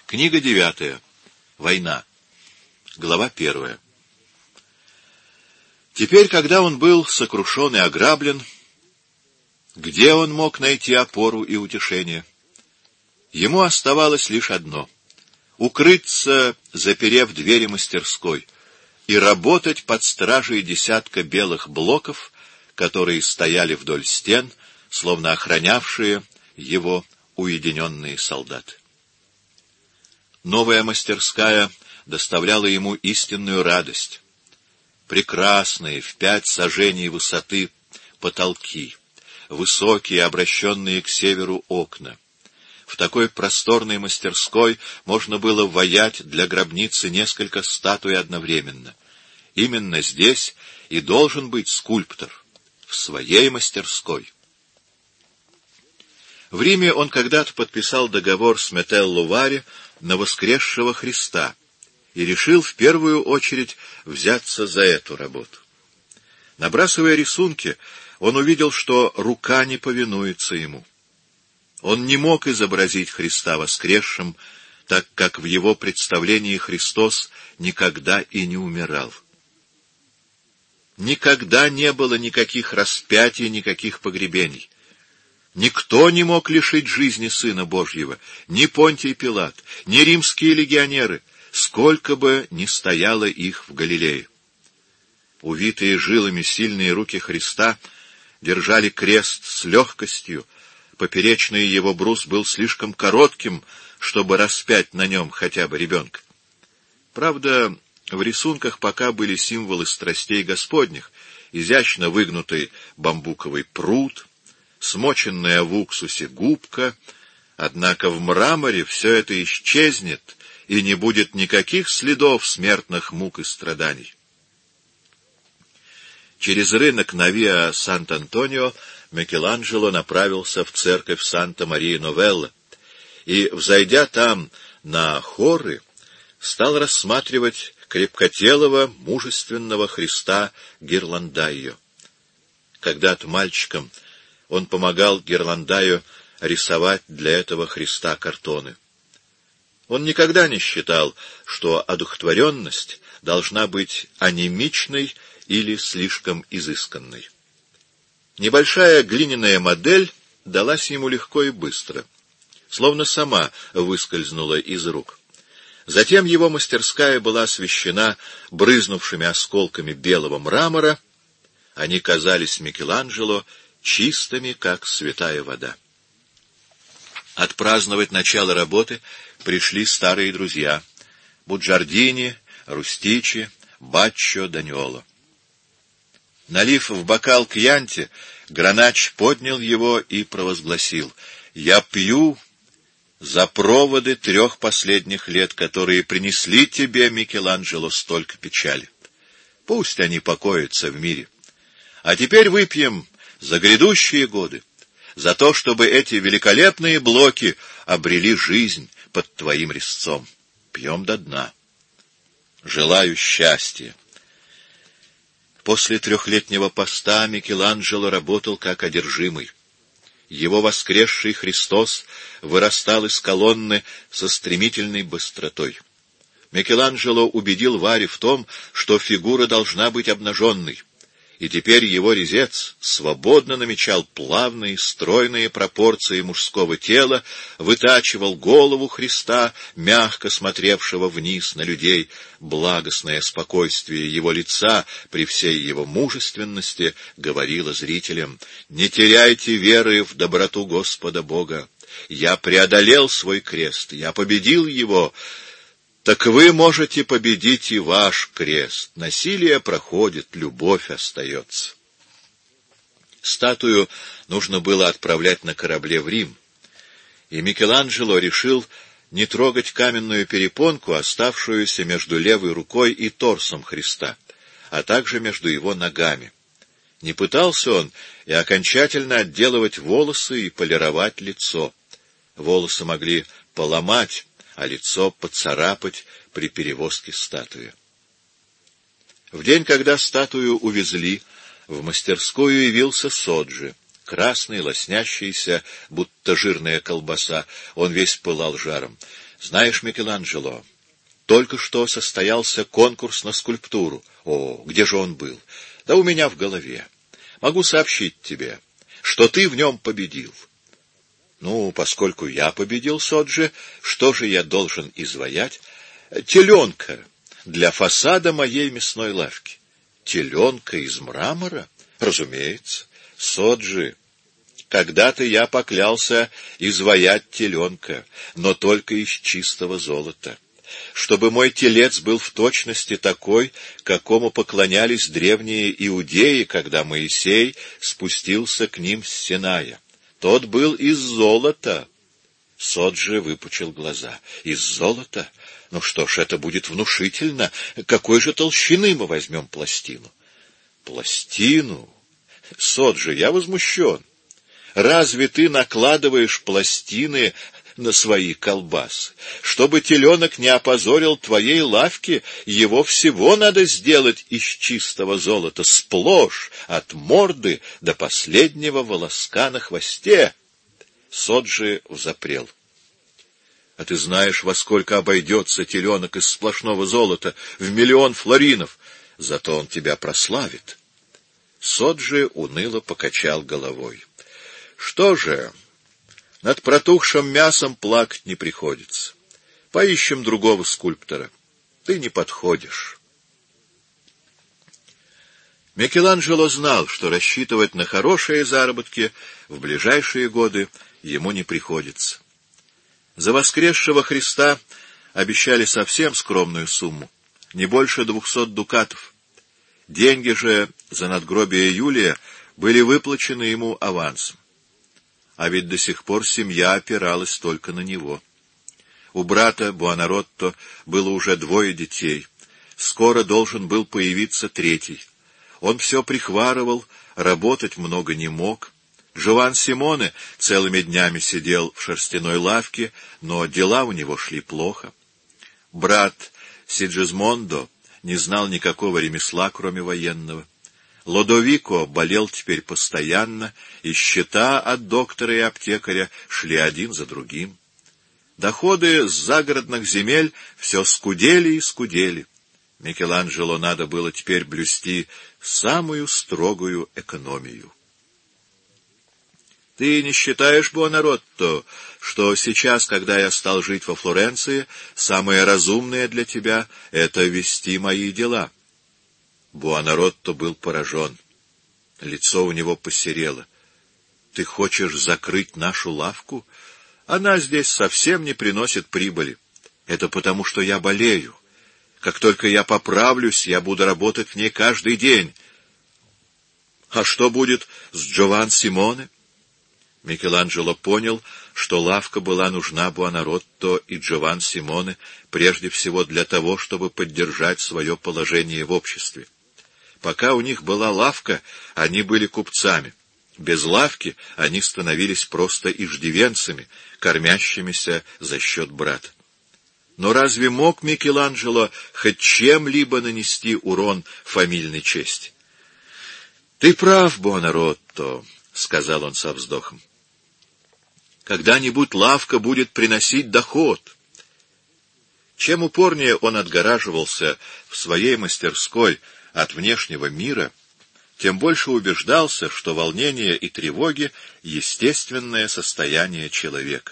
Книга 9. Война. Глава 1. Теперь, когда он был сокрушен и ограблен, где он мог найти опору и утешение? Ему оставалось лишь одно — укрыться, заперев двери мастерской, и работать под стражей десятка белых блоков, которые стояли вдоль стен, словно охранявшие его уединенные солдаты. Новая мастерская доставляла ему истинную радость. Прекрасные, в 5 саженей высоты потолки, высокие, обращенные к северу окна. В такой просторной мастерской можно было ваять для гробницы несколько статуй одновременно. Именно здесь и должен быть скульптор, в своей мастерской. В Риме он когда-то подписал договор с Метелло Вари на воскресшего Христа и решил в первую очередь взяться за эту работу. Набрасывая рисунки, он увидел, что рука не повинуется ему. Он не мог изобразить Христа воскресшим, так как в его представлении Христос никогда и не умирал. Никогда не было никаких распятий, никаких погребений. Никто не мог лишить жизни Сына Божьего, ни Понтий Пилат, ни римские легионеры, сколько бы ни стояло их в Галилее. Увитые жилами сильные руки Христа держали крест с легкостью, поперечный его брус был слишком коротким, чтобы распять на нем хотя бы ребенка. Правда, в рисунках пока были символы страстей Господних: изящно выгнутый бамбуковый прут, смоченная в уксусе губка, однако в мраморе все это исчезнет, и не будет никаких следов смертных мук и страданий. Через рынок на Виа Сант-Антонио Микеланджело направился в церковь Санта-Мария-Новелла и, взойдя там на хоры, стал рассматривать крепкотелого, мужественного Христа Гирландайо. Когда-то мальчиком он помогал Гирландайо рисовать для этого Христа картоны. Он никогда не считал, что одухотворенность должна быть анемичной или слишком изысканной. Небольшая глиняная модель далась ему легко и быстро, словно сама выскользнула из рук. Затем его мастерская была освещена брызнувшими осколками белого мрамора. Они казались Микеланджело чистыми, как святая вода. Отпраздновать начало работы пришли старые друзья — Буджардини, Рустичи, Баччо, Даньоло. Налив в бокал кьянти, Гранач поднял его и провозгласил: «Я пью за проводы 3 последних лет, которые принесли тебе, Микеланджело, столько печали. Пусть они покоятся в мире. А теперь выпьем за грядущие годы, за то, чтобы эти великолепные блоки обрели жизнь под твоим резцом. Пьем до дна. Желаю счастья». После 3-летнего поста Микеланджело работал как одержимый. Его воскресший Христос вырастал из колонны со стремительной быстротой. Микеланджело убедил Вари в том, что фигура должна быть обнаженной, и теперь его резец свободно намечал плавные, стройные пропорции мужского тела, вытачивал голову Христа, мягко смотревшего вниз на людей. Благостное спокойствие его лица при всей его мужественности говорило зрителям: «Не теряйте веры в доброту Господа Бога. Я преодолел свой крест, я победил его. Так вы можете победить и ваш крест. Насилие проходит, любовь остается». Статую нужно было отправлять на корабле в Рим, и Микеланджело решил не трогать каменную перепонку, оставшуюся между левой рукой и торсом Христа, а также между его ногами. Не пытался он и окончательно отделывать волосы и полировать лицо. Волосы могли поломать, а лицо поцарапать при перевозке статуи. В день, когда статую увезли, в мастерскую явился Соджи, Красный, лоснящийся, будто жирная колбаса, он весь пылал жаром. Знаешь, Микеланджело, только что состоялся конкурс на скульптуру. О, где же он был? Да у меня в голове. Могу сообщить тебе, что ты в нем победил. Ну, поскольку я победил, Соджи, что же я должен изваять? Теленка для фасада моей мясной лавки. Теленка из мрамора? Разумеется. Соджи, когда-то я поклялся изваять теленка, но только из чистого золота, чтобы мой телец был в точности такой, какому поклонялись древние иудеи, когда Моисей спустился к ним с Синая. Тот был из золота. Соджи выпучил глаза. Из золота? Ну что ж, это будет внушительно. Какой же толщины мы возьмем пластину? Пластину? Соджи, я возмущен. Разве ты накладываешь пластины на свои колбасы? Чтобы теленок не опозорил твоей лавки, его всего надо сделать из чистого золота, сплошь, от морды до последнего волоска на хвосте. Соджи взапрел. А ты знаешь, во сколько обойдется теленок из сплошного золота? В 1 000 000 флоринов. Зато он тебя прославит. Соджи уныло покачал головой. Что же, над протухшим мясом плакать не приходится. Поищем другого скульптора. Ты не подходишь. Микеланджело знал, что рассчитывать на хорошие заработки в ближайшие годы ему не приходится. За воскресшего Христа обещали совсем скромную сумму, не больше 200 дукатов. Деньги же за надгробие Юлия были выплачены ему авансом. А ведь до сих пор семья опиралась только на него. У брата Буонаротто было уже 2 детей. Скоро должен был появиться 3. Он все прихварывал, работать много не мог. Джован Симоне целыми днями сидел в шерстяной лавке, но дела у него шли плохо. Брат Сиджизмондо не знал никакого ремесла, кроме военного. Лодовико болел теперь постоянно, и счета от доктора и аптекаря шли один за другим. Доходы с загородных земель все скудели и скудели. Микеланджело надо было теперь блюсти самую строгую экономию. Ты не считаешь, Буонаротто, что сейчас, когда я стал жить во Флоренции, самое разумное для тебя — это вести мои дела? Буонаротто был поражен. Лицо у него посерело. Ты хочешь закрыть нашу лавку? Она здесь совсем не приносит прибыли. Это потому, что я болею. Как только я поправлюсь, я буду работать в ней каждый день. А что будет с Джован Симоне? Микеланджело понял, что лавка была нужна Буонаротто и Джован Симоне прежде всего для того, чтобы поддержать свое положение в обществе. Пока у них была лавка, они были купцами. Без лавки они становились просто иждивенцами, кормящимися за счет брата. Но разве мог Микеланджело хоть чем-либо нанести урон фамильной чести? — Ты прав, Буонаротто, — сказал он со вздохом. — Когда-нибудь лавка будет приносить доход. Чем упорнее он отгораживался в своей мастерской от внешнего мира, тем больше убеждался, что волнение и тревоги — естественное состояние человека.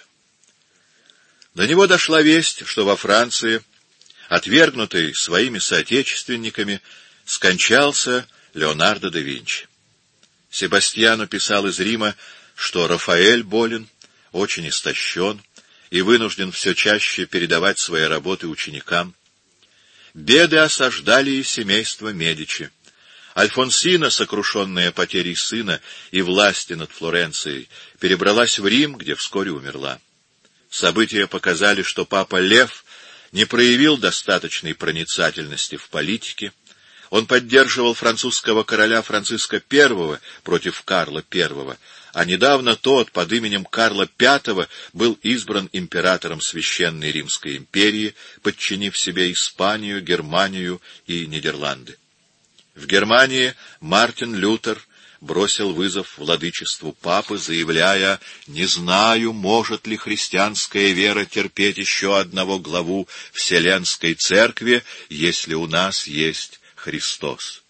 До него дошла весть, что во Франции, отвергнутый своими соотечественниками, скончался Леонардо да Винчи. Себастьяну писал из Рима, что Рафаэль болен, очень истощен и вынужден все чаще передавать свои работы ученикам. Беды осаждали и семейство Медичи. Альфонсина, сокрушенная потерей сына и власти над Флоренцией, перебралась в Рим, где вскоре умерла. События показали, что папа Лев не проявил достаточной проницательности в политике. Он поддерживал французского короля Франциска I против Карла I, а недавно тот под именем Карла V был избран императором Священной Римской империи, подчинив себе Испанию, Германию и Нидерланды. В Германии Мартин Лютер бросил вызов владычеству папы, заявляя: «Не знаю, может ли христианская вера терпеть еще одного главу Вселенской Церкви, если у нас есть Христос».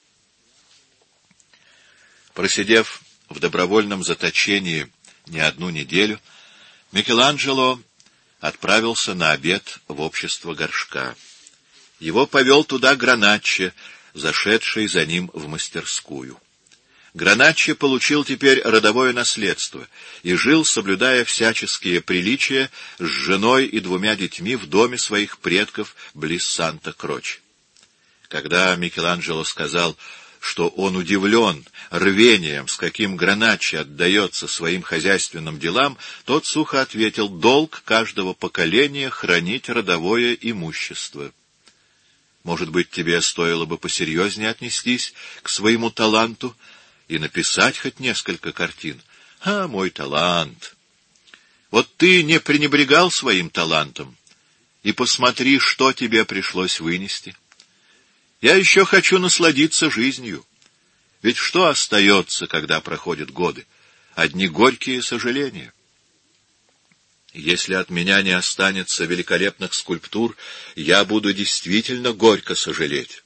Просидев в добровольном заточении не одну неделю, Микеланджело отправился на обед в общество Горшка. Его повел туда Граначчо, зашедший за ним в мастерскую. Граначчо получил теперь родовое наследство и жил, соблюдая всяческие приличия, с женой и 2 детьми в доме своих предков близ Санта-Кроче. Когда Микеланджело сказал, что он удивлен рвением, с каким Граначчо отдается своим хозяйственным делам, тот сухо ответил: «Долг каждого поколения — хранить родовое имущество. Может быть, тебе стоило бы посерьезнее отнестись к своему таланту и написать хоть несколько картин». «А, мой талант! Вот ты не пренебрегал своим талантом, и посмотри, что тебе пришлось вынести. Я еще хочу насладиться жизнью. Ведь что остается, когда проходят годы? Одни горькие сожаления. Если от меня не останется великолепных скульптур, я буду действительно горько сожалеть».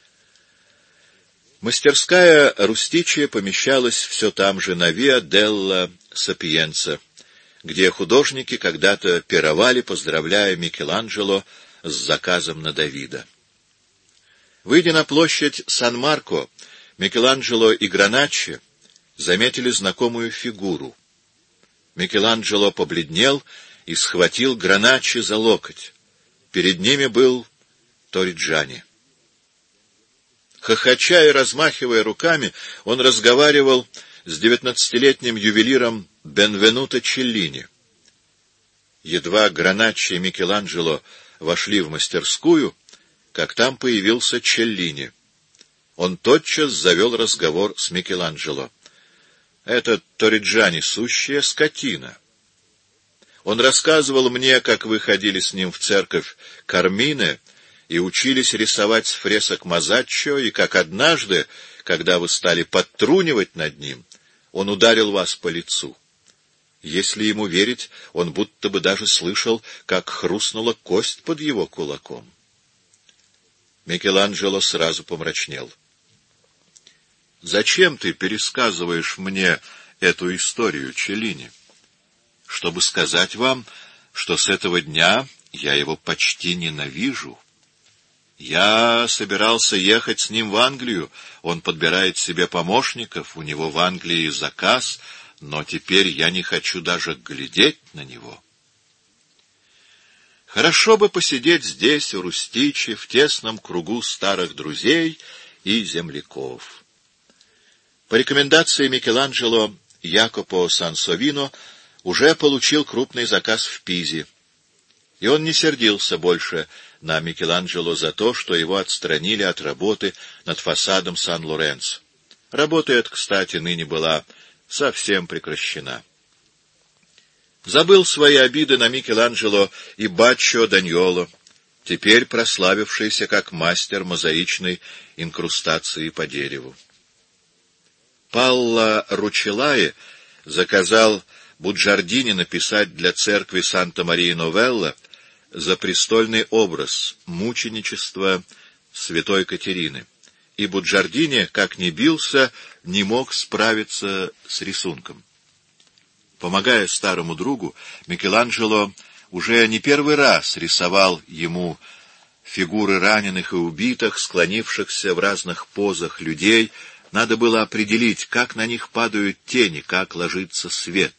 Мастерская Рустичи помещалась все там же, на Виа делла Сапиенца, где художники когда-то пировали, поздравляя Микеланджело с заказом на Давида. Выйдя на площадь Сан-Марко, Микеланджело и Граначчо заметили знакомую фигуру. Микеланджело побледнел и схватил Граначчо за локоть. Перед ними был Торриджани. Хохоча и размахивая руками, он разговаривал с 19-летним ювелиром Бенвенуто Челлини. Едва Граначчо и Микеланджело вошли в мастерскую, как там появился Челлини. Он тотчас завел разговор с Микеланджело. «Этот Торриджани — сущая скотина. Он рассказывал мне, как вы ходили с ним в церковь Кармине и учились рисовать с фресок Мазаччо, и как однажды, когда вы стали подтрунивать над ним, он ударил вас по лицу. Если ему верить, он будто бы даже слышал, как хрустнула кость под его кулаком». Микеланджело сразу помрачнел. «Зачем ты пересказываешь мне эту историю, Челлини? Чтобы сказать вам, что с этого дня я его почти ненавижу. Я собирался ехать с ним в Англию, он подбирает себе помощников, у него в Англии заказ, но теперь я не хочу даже глядеть на него. Хорошо бы посидеть здесь, у Рустичи, в тесном кругу старых друзей и земляков». По рекомендации Микеланджело, Якопо Сансовино уже получил крупный заказ в Пизе, и он не сердился больше на Микеланджело за то, что его отстранили от работы над фасадом Сан-Лоренцо. Работа эта, кстати, ныне была совсем прекращена. Забыл свои обиды на Микеланджело и Баччо Даньоло, теперь прославившийся как мастер мозаичной инкрустации по дереву. Палло Ручеллаи заказал Буджардини написать для церкви Санта-Мария-Новелла запрестольный образ мученичества святой Катерины, и Буджардини, как ни бился, не мог справиться с рисунком. Помогая старому другу, Микеланджело уже не первый раз рисовал ему фигуры раненых и убитых, склонившихся в разных позах людей. Надо было определить, как на них падают тени, как ложится свет.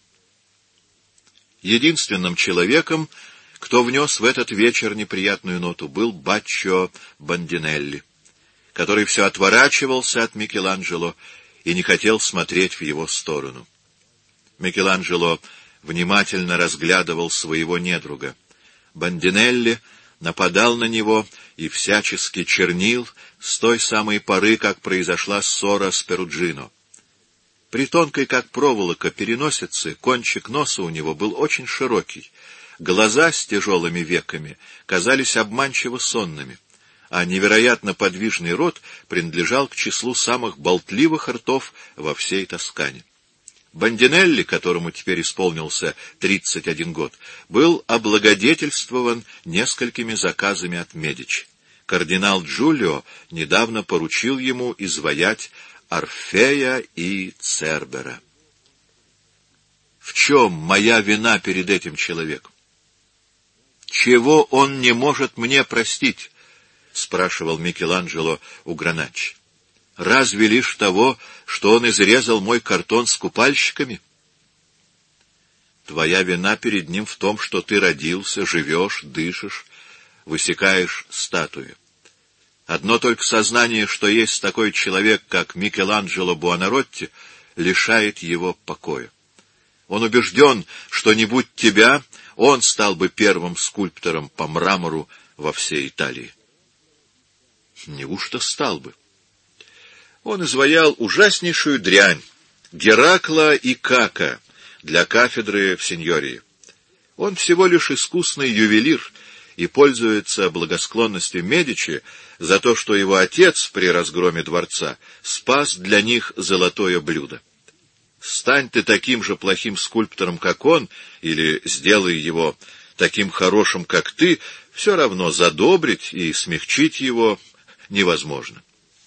Единственным человеком, кто внес в этот вечер неприятную ноту, был Баччо Бандинелли, который все отворачивался от Микеланджело и не хотел смотреть в его сторону. Микеланджело внимательно разглядывал своего недруга. Бандинелли нападал на него и всячески чернил с той самой поры, как произошла ссора с Перуджино. При тонкой, как проволока, переносице кончик носа у него был очень широкий, глаза с тяжелыми веками казались обманчиво сонными, а невероятно подвижный рот принадлежал к числу самых болтливых ртов во всей Тоскане. Бандинелли, которому теперь исполнился 31 год, был облагодетельствован несколькими заказами от Медичи. Кардинал Джулио недавно поручил ему изваять Орфея и Цербера. В чем моя вина перед этим человеком? Чего он не может мне простить? — спрашивал Микеланджело у Граначчи. — Разве лишь того, что он изрезал мой картон с купальщиками? Твоя вина перед ним в том, что ты родился, живешь, дышишь, высекаешь статуи. Одно только сознание, что есть такой человек, как Микеланджело Буонаротти, лишает его покоя. Он убежден, что не будь тебя, он стал бы первым скульптором по мрамору во всей Италии. Неужто стал бы? Он изваял ужаснейшую дрянь — Геракла и Кака для кафедры в Синьории. Он всего лишь искусный ювелир и пользуется благосклонностью Медичи за то, что его отец при разгроме дворца спас для них золотое блюдо. Стань ты таким же плохим скульптором, как он, или сделай его таким хорошим, как ты, все равно задобрить и смягчить его невозможно.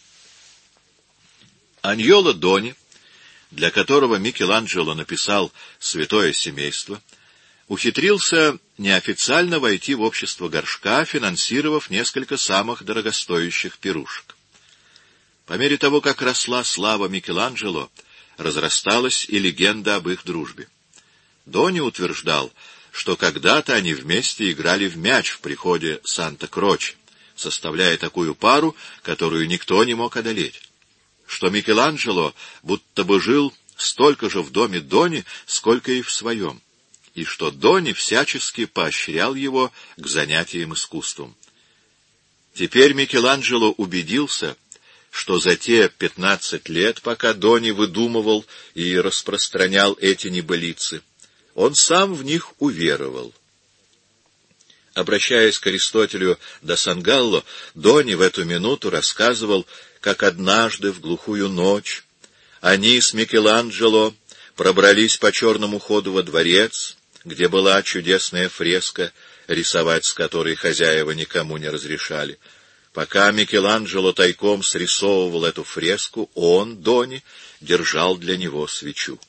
Аньоло Дони, для которого Микеланджело написал «Святое семейство», ухитрился неофициально войти в общество Горшка, финансировав несколько самых дорогостоящих пирушек. По мере того, как росла слава Микеланджело, разрасталась и легенда об их дружбе. Дони утверждал, что когда-то они вместе играли в мяч в приходе Санта-Кроче, составляя такую пару, которую никто не мог одолеть. Что Микеланджело будто бы жил столько же в доме Дони, сколько и в своем, и что Дони всячески поощрял его к занятиям искусством. Теперь Микеланджело убедился, что за те 15 лет, пока Дони выдумывал и распространял эти небылицы, он сам в них уверовал. Обращаясь к Аристотелю да Сангалло, Дони в эту минуту рассказывал, как однажды в глухую ночь они с Микеланджело пробрались по черному ходу во дворец, где была чудесная фреска, рисовать с которой хозяева никому не разрешали. Пока Микеланджело тайком срисовывал эту фреску, он, Дони, держал для него свечу.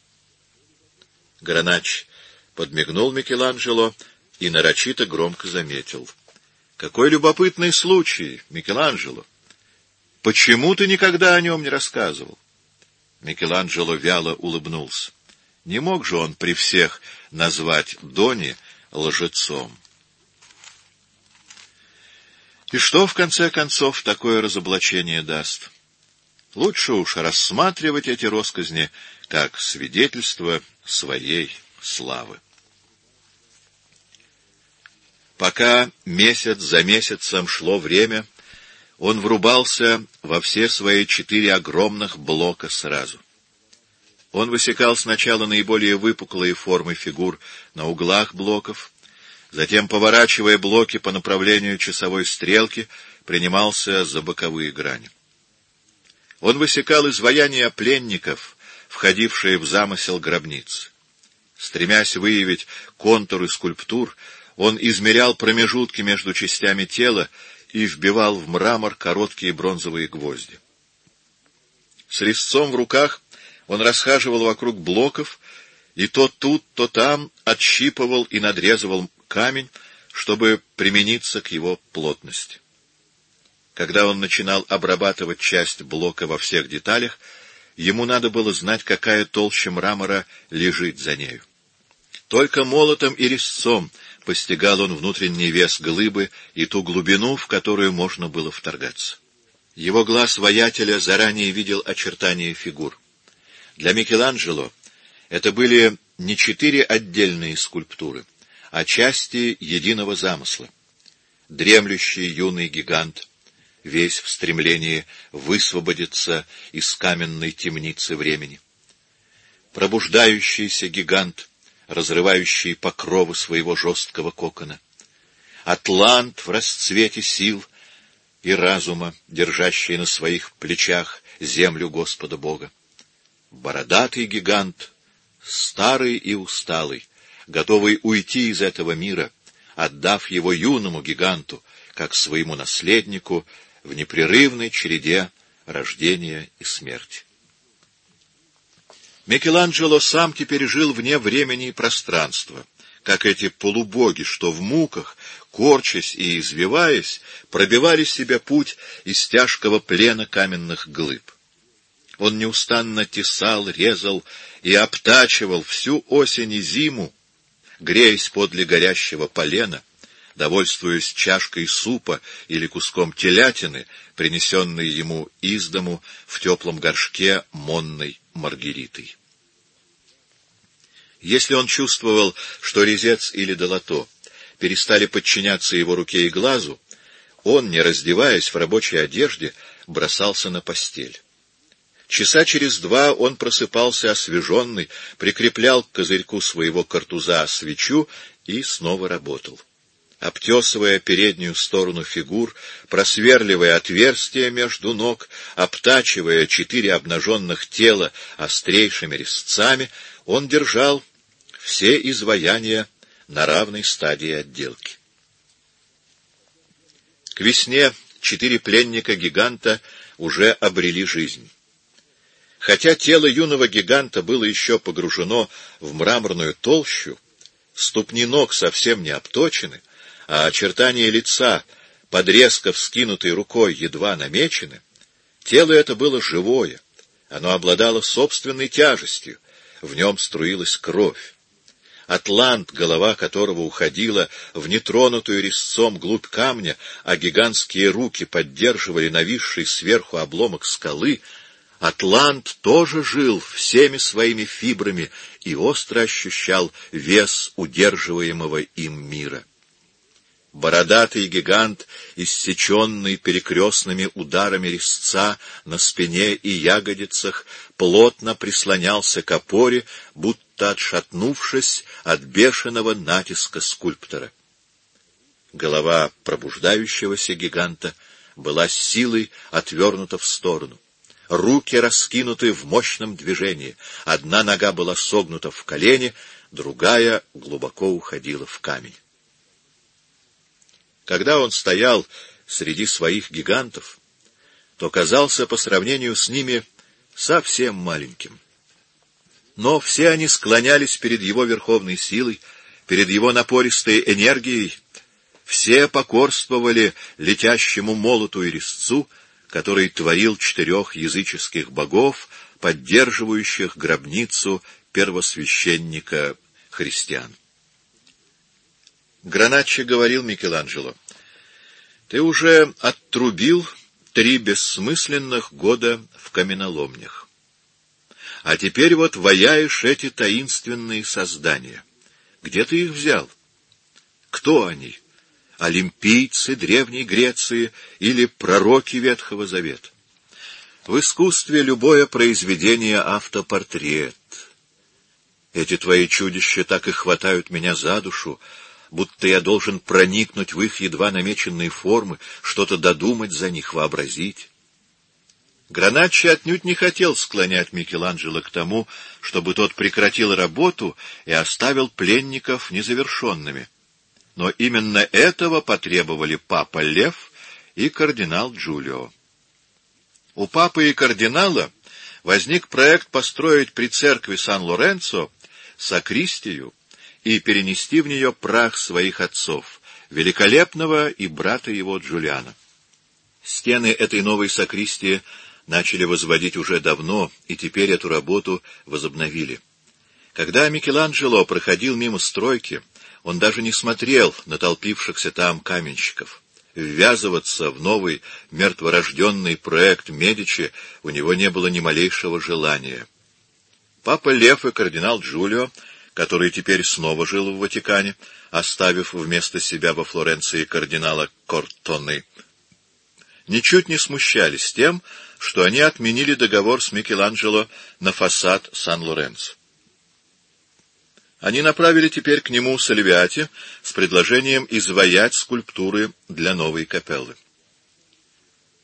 Граначчи подмигнул Микеланджело и нарочито громко заметил: — Какой любопытный случай, Микеланджело! Почему ты никогда о нем не рассказывал? Микеланджело вяло улыбнулся. Не мог же он при всех назвать Дони лжецом. И что, в конце концов, такое разоблачение даст? Лучше уж рассматривать эти россказни как свидетельство своей славы. Пока месяц за месяцем шло время, он врубался во все свои 4 огромных блока сразу. Он высекал сначала наиболее выпуклые формы фигур на углах блоков, затем, поворачивая блоки по направлению часовой стрелки, принимался за боковые грани. Он высекал изваяния пленников, входившие в замысел гробницы. Стремясь выявить контуры скульптур, он измерял промежутки между частями тела и вбивал в мрамор короткие бронзовые гвозди. С резцом в руках он расхаживал вокруг блоков и то тут, то там отщипывал и надрезывал камень, чтобы примениться к его плотности. Когда он начинал обрабатывать часть блока во всех деталях, ему надо было знать, какая толща мрамора лежит за нею. Только молотом и резцом постигал он внутренний вес глыбы и ту глубину, в которую можно было вторгаться. Его глаз воятеля заранее видел очертания фигур. Для Микеланджело это были не 4 отдельные скульптуры, а части единого замысла. Дремлющий юный гигант, весь в стремлении высвободиться из каменной темницы времени. Пробуждающийся гигант, разрывающий покровы своего жесткого кокона. Атлант в расцвете сил, и разума, держащий на своих плечах землю Господа Бога. Бородатый гигант, старый и усталый, готовый уйти из этого мира, отдав его юному гиганту, как своему наследнику, в непрерывной череде рождения и смерти. Микеланджело сам теперь жил вне времени и пространства, как эти полубоги, что в муках, корчась и извиваясь, пробивали себе путь из тяжкого плена каменных глыб. Он неустанно тесал, резал и обтачивал всю осень и зиму, греясь подле горящего полена, довольствуясь чашкой супа или куском телятины, принесенной ему из дому в теплом горшке монной маргаритой. Если он чувствовал, что резец или долото перестали подчиняться его руке и глазу, он, не раздеваясь в рабочей одежде, бросался на постель. Часа через два он просыпался освеженный, прикреплял к козырьку своего картуза свечу и снова работал. Обтесывая переднюю сторону фигур, просверливая отверстия между ног, обтачивая 4 обнаженных тела острейшими резцами, он держал все изваяния на равной стадии отделки. К весне 4 пленника-гиганта уже обрели жизнь. Хотя тело юного гиганта было еще погружено в мраморную толщу, ступни ног совсем не обточены, а очертания лица, под резко вскинутой рукой, едва намечены, тело это было живое, оно обладало собственной тяжестью, в нем струилась кровь. Атлант, голова которого уходила в нетронутую резцом глубь камня, а гигантские руки поддерживали нависший сверху обломок скалы, Атлант тоже жил всеми своими фибрами и остро ощущал вес удерживаемого им мира. Бородатый гигант, иссеченный перекрестными ударами резца на спине и ягодицах, плотно прислонялся к опоре, будто отшатнувшись от бешеного натиска скульптора. Голова пробуждающегося гиганта была с силой отвернута в сторону. Руки раскинуты в мощном движении. Одна нога была согнута в колени, другая глубоко уходила в камень. Когда он стоял среди своих гигантов, то казался по сравнению с ними совсем маленьким. Но все они склонялись перед его верховной силой, перед его напористой энергией, все покорствовали летящему молоту и резцу, который творил 4 языческих богов, поддерживающих гробницу первосвященника христиан. Граначчо говорил Микеланджело: «Ты уже оттрубил 3 бессмысленных года в каменоломнях. А теперь вот ваяешь эти таинственные создания. Где ты их взял? Кто они? Олимпийцы Древней Греции или пророки Ветхого Завета? В искусстве любое произведение — автопортрет. Эти твои чудища так и хватают меня за душу, будто я должен проникнуть в их едва намеченные формы, что-то додумать за них, вообразить». Граначчо отнюдь не хотел склонять Микеланджело к тому, чтобы тот прекратил работу и оставил пленников незавершенными. Но именно этого потребовали папа Лев и кардинал Джулио. У папы и кардинала возник проект построить при церкви Сан-Лоренцо сакристию и перенести в нее прах своих отцов, великолепного и брата его Джулиана. Стены этой новой сакристии начали возводить уже давно, и теперь эту работу возобновили. Когда Микеланджело проходил мимо стройки, он даже не смотрел на толпившихся там каменщиков. Ввязываться в новый мертворожденный проект Медичи у него не было ни малейшего желания. Папа Лев и кардинал Джулио, который теперь снова жил в Ватикане, оставив вместо себя во Флоренции кардинала Кортоны, ничуть не смущались тем, что они отменили договор с Микеланджело на фасад Сан-Лоренцо. Они направили теперь к нему Сальвиати с предложением изваять скульптуры для новой капеллы.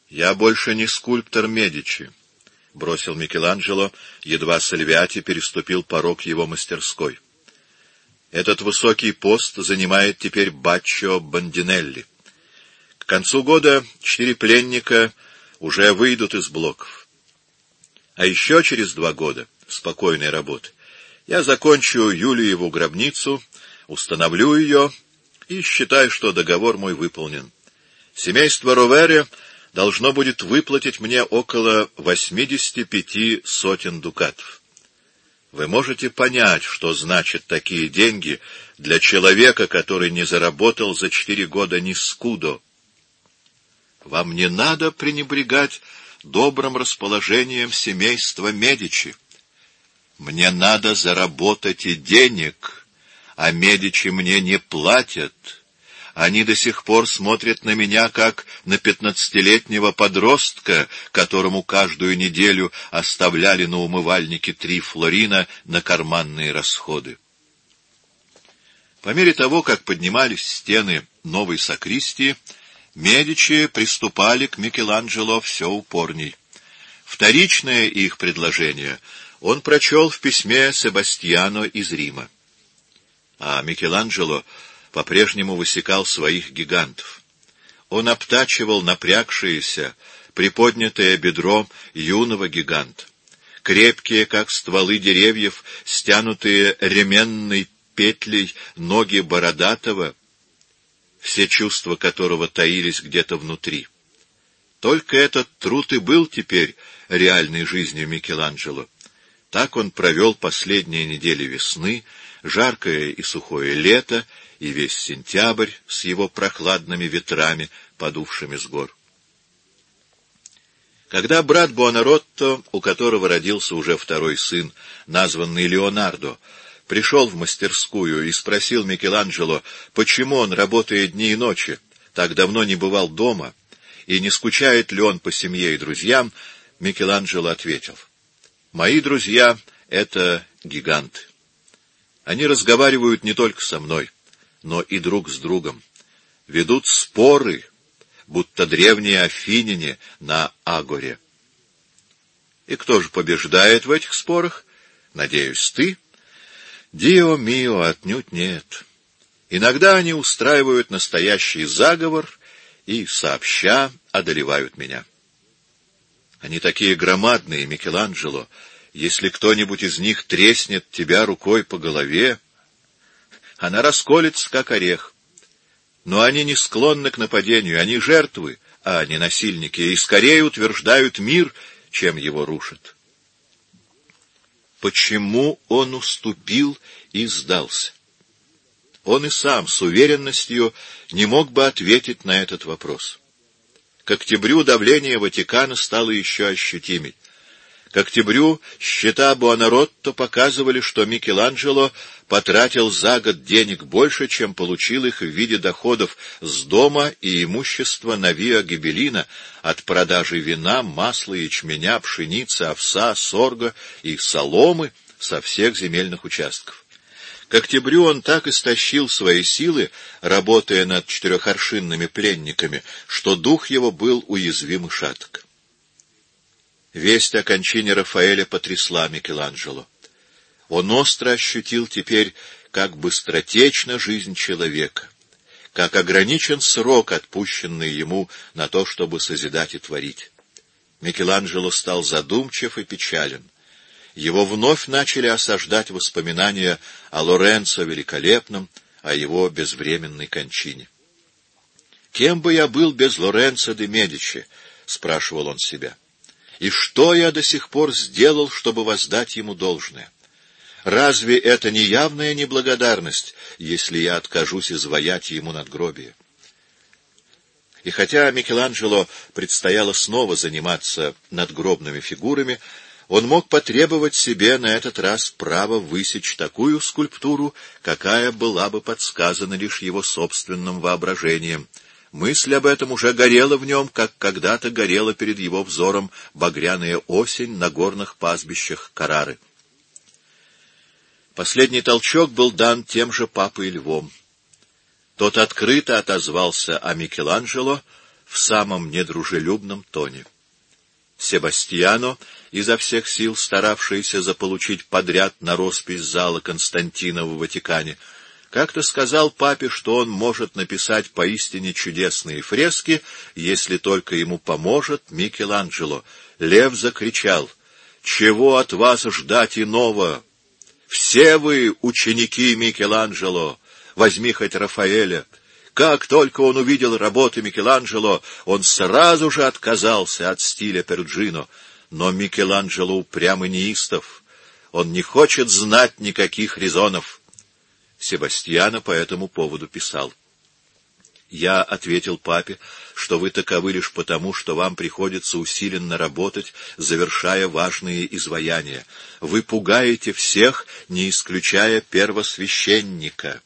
«Я больше не скульптор Медичи», — бросил Микеланджело, едва Сальвиати переступил порог его мастерской. «Этот высокий пост занимает теперь Баччо Бандинелли. К концу года 4 пленника уже выйдут из блоков. А еще через 2 года спокойной работы я закончу Юлиеву гробницу, установлю ее и считаю, что договор мой выполнен. Семейство Ровери должно будет выплатить мне около 85 сотен дукатов. Вы можете понять, что значат такие деньги для человека, который не заработал за 4 года ни скудо. Вам не надо пренебрегать добрым расположением семейства Медичи. Мне надо заработать и денег, а Медичи мне не платят. Они до сих пор смотрят на меня, как на 15-летнего подростка, которому каждую неделю оставляли на умывальнике 3 флорина на карманные расходы. По мере того, как поднимались стены новой сакристии, Медичи приступали к Микеланджело все упорней. Вторичное их предложение он прочел в письме Себастьяно из Рима. А Микеланджело по-прежнему высекал своих гигантов. Он обтачивал напрягшееся, приподнятое бедро юного гиганта. Крепкие, как стволы деревьев, стянутые ременной петлей ноги бородатого, все чувства которого таились где-то внутри. Только этот труд и был теперь реальной жизнью Микеланджело. Так он провел последние недели весны, жаркое и сухое лето и весь сентябрь с его прохладными ветрами, подувшими с гор. Когда брат Буонаротто, у которого родился уже 2-й сын, названный Леонардо, пришел в мастерскую и спросил Микеланджело, почему он, работая дни и ночи, так давно не бывал дома, и не скучает ли он по семье и друзьям, Микеланджело ответил: «Мои друзья — это гиганты. Они разговаривают не только со мной, но и друг с другом, ведут споры, будто древние афиняне на Агоре. И кто же побеждает в этих спорах? Надеюсь, ты? Дио мио, отнюдь нет. Иногда они устраивают настоящий заговор и, сообща, одолевают меня. Они такие громадные, Микеланджело, если кто-нибудь из них треснет тебя рукой по голове, она расколется, как орех. Но они не склонны к нападению, они жертвы, а не насильники, и скорее утверждают мир, чем его рушат. Почему он уступил и сдался? Он и сам с уверенностью не мог бы ответить на этот вопрос. К октябрю давление Ватикана стало еще ощутимей. К октябрю счета Буонаротто показывали, что Микеланджело потратил за год денег больше, чем получил их в виде доходов с дома и имущества на Виа Гибеллина от продажи вина, масла, ячменя, пшеницы, овса, сорга и соломы со всех земельных участков. К октябрю он так истощил свои силы, работая над 4-аршинными пленниками, что дух его был уязвим и шаток. Весть о кончине Рафаэля потрясла Микеланджело. Он остро ощутил теперь, как быстротечна жизнь человека, как ограничен срок, отпущенный ему на то, чтобы созидать и творить. Микеланджело стал задумчив и печален. Его вновь начали осаждать воспоминания о Лоренцо Великолепном, о его безвременной кончине. «Кем бы я был без Лоренцо де Медичи?» — спрашивал он себя. «И что я до сих пор сделал, чтобы воздать ему должное? Разве это не явная неблагодарность, если я откажусь изваять ему надгробие?» И хотя Микеланджело предстояло снова заниматься надгробными фигурами, он мог потребовать себе на этот раз право высечь такую скульптуру, какая была бы подсказана лишь его собственным воображением. Мысль об этом уже горела в нем, как когда-то горела перед его взором багряная осень на горных пастбищах Каррары. Последний толчок был дан тем же папой Львом. Тот открыто отозвался о Микеланджело, в самом недружелюбном тоне. Себастьяно, изо всех сил старавшийся заполучить подряд на роспись зала Константина в Ватикане, как-то сказал папе, что он может написать поистине чудесные фрески, если только ему поможет Микеланджело. Лев закричал: «Чего от вас ждать иного? Все вы ученики Микеланджело, возьми хоть Рафаэля». Как только он увидел работы Микеланджело, он сразу же отказался от стиля Перуджино. Но Микеланджело упрям и неистов. Он не хочет знать никаких резонов. Себастьяно по этому поводу писал: «Я ответил папе, что вы таковы лишь потому, что вам приходится усиленно работать, завершая важные изваяния. Вы пугаете всех, не исключая первосвященника».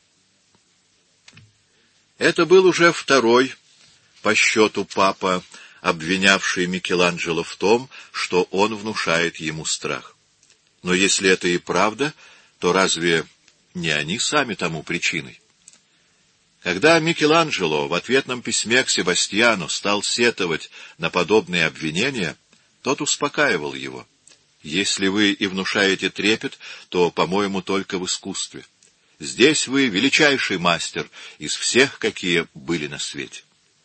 Это был уже второй по счету папа, обвинявший Микеланджело в том, что он внушает ему страх. Но если это и правда, то разве не они сами тому причиной? Когда Микеланджело в ответном письме к Себастьяну стал сетовать на подобные обвинения, тот успокаивал его: «Если вы и внушаете трепет, то, по-моему, только в искусстве. Здесь вы величайший мастер из всех, какие были на свете».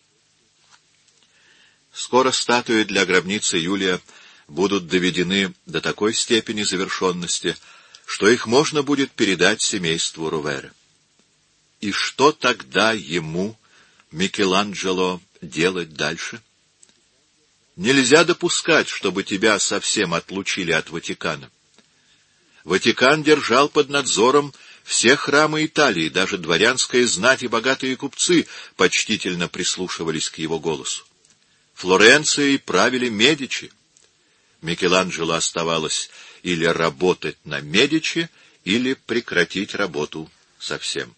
Скоро статуи для гробницы Юлия будут доведены до такой степени завершенности, что их можно будет передать семейству Рувера. И что тогда ему, Микеланджело, делать дальше? Нельзя допускать, чтобы тебя совсем отлучили от Ватикана. Ватикан держал под надзором все храмы Италии, даже дворянская знать и богатые купцы почтительно прислушивались к его голосу. Флоренцией правили Медичи. Микеланджело оставалось или работать на Медичи, или прекратить работу совсем.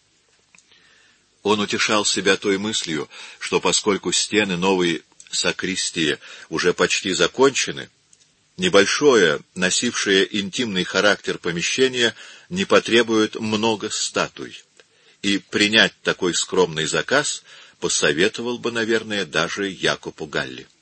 Он утешал себя той мыслью, что поскольку стены новой сакристии уже почти закончены, небольшое, носившее интимный характер помещение не потребует много статуй, и принять такой скромный заказ посоветовал бы, наверное, даже Якопу Галли.